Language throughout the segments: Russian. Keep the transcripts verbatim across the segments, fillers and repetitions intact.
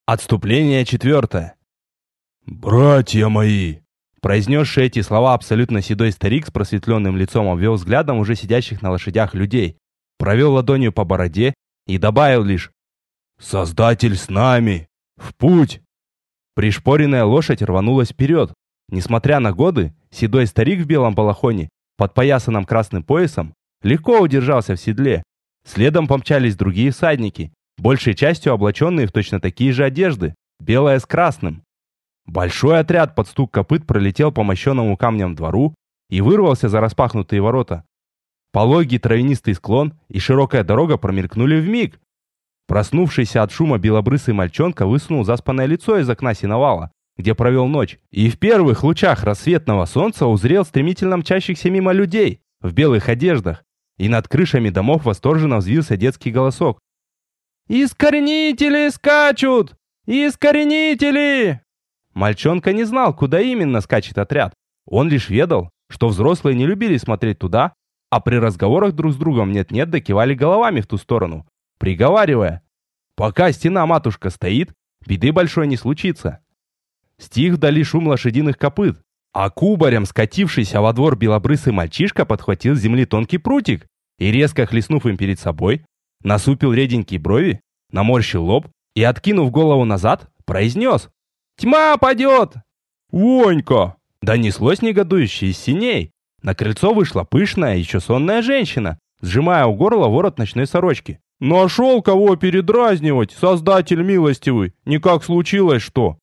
Отступление четвертое. «Братья мои!» Произнесший эти слова абсолютно седой старик с просветленным лицом обвел взглядом уже сидящих на лошадях людей, провел ладонью по бороде и добавил лишь «Создатель с нами! В путь!» Пришпоренная лошадь рванулась вперед. Несмотря на годы, седой старик в белом балахоне, подпоясанном красным поясом, легко удержался в седле. Следом помчались другие всадники, большей частью облаченные в точно такие же одежды, белое с красным. Большой отряд под стук копыт пролетел по мощенному камням двору и вырвался за распахнутые ворота. Пологий травянистый склон и широкая дорога промелькнули вмиг. Проснувшийся от шума белобрысый мальчонка высунул заспанное лицо из окна сеновала, где провел ночь, и в первых лучах рассветного солнца узрел стремительно мчащихся мимо людей в белых одеждах, и над крышами домов восторженно взвился детский голосок. «Искоренители скачут! Искоренители!» Мальчонка не знал, куда именно скачет отряд. Он лишь ведал, что взрослые не любили смотреть туда, а при разговорах друг с другом нет-нет да кивали головами в ту сторону, приговаривая: «Пока стена-матушка стоит, беды большой не случится». Стих вдали шум лошадиных копыт, а кубарем скатившийся во двор белобрысый мальчишка подхватил с земли тонкий прутик и, резко хлестнув им перед собой, насупил реденькие брови, наморщил лоб и, откинув голову назад, произнес: «Тьма падет!» «Вонька!» Донеслось негодующе из синей. На крыльцо вышла пышная, еще сонная женщина, сжимая у горла ворот ночной сорочки. «Нашел кого передразнивать, создатель милостивый! Никак случилось что!»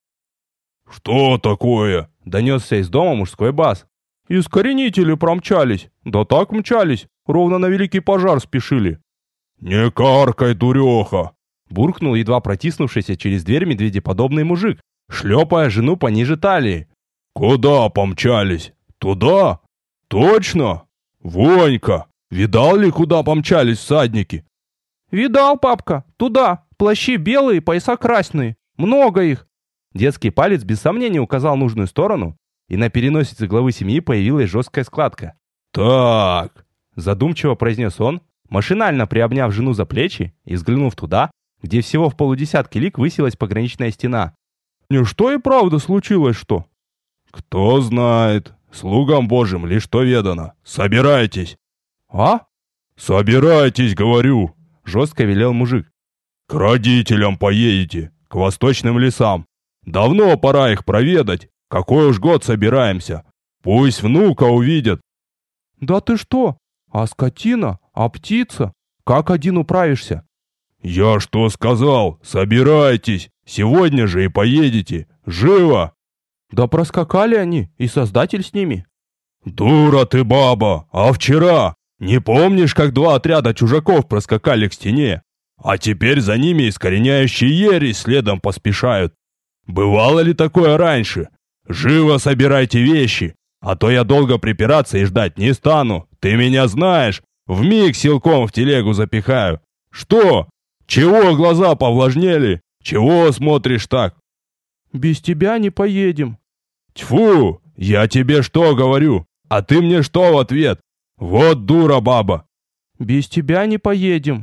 «Что такое?» Донесся из дома мужской бас. «Искоренители промчались! Да так мчались, ровно на великий пожар спешили!» «Не каркай, дуреха!» Буркнул едва протиснувшийся через дверь медведеподобный мужик, шлепая жену пониже талии. «Куда помчались? Туда? Точно? Вонька, видал ли, куда помчались всадники?» «Видал, папка, туда, плащи белые, пояса красные, много их». Детский палец без сомнения указал нужную сторону, и на переносице главы семьи появилась жесткая складка. «Так», задумчиво произнес он, машинально приобняв жену за плечи и взглянув туда, где всего в полудесятке лиг высилась пограничная стена. «Не что и правда случилось что?» «Кто знает, слугам Божьим лишь что ведано. Собирайтесь!» «А?» «Собирайтесь, говорю!» Жестко велел мужик. «К родителям поедете, к восточным лесам. Давно пора их проведать. Какой уж год собираемся. Пусть внука увидят». «Да ты что? А скотина? А птица? Как один управишься?» «Я что сказал? Собирайтесь! Сегодня же и поедете! Живо!» «Да проскакали они, и создатель с ними». «Дура ты, баба! А вчера? Не помнишь, как два отряда чужаков проскакали к стене? А теперь за ними искореняющие ересь следом поспешают. Бывало ли такое раньше? Живо собирайте вещи, а то я долго припираться и ждать не стану. Ты меня знаешь, вмиг силком в телегу запихаю. Что? Чего глаза повлажнели? Чего смотришь так?» «Без тебя не поедем». «Тьфу! Я тебе что говорю? А ты мне что в ответ? Вот дура баба!» «Без тебя не поедем».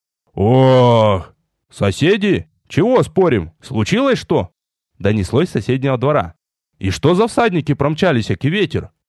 «Ох!» «Соседи? Чего спорим? Случилось что?» Донеслось с соседнего двора. «И что за всадники промчались, аки ветер?»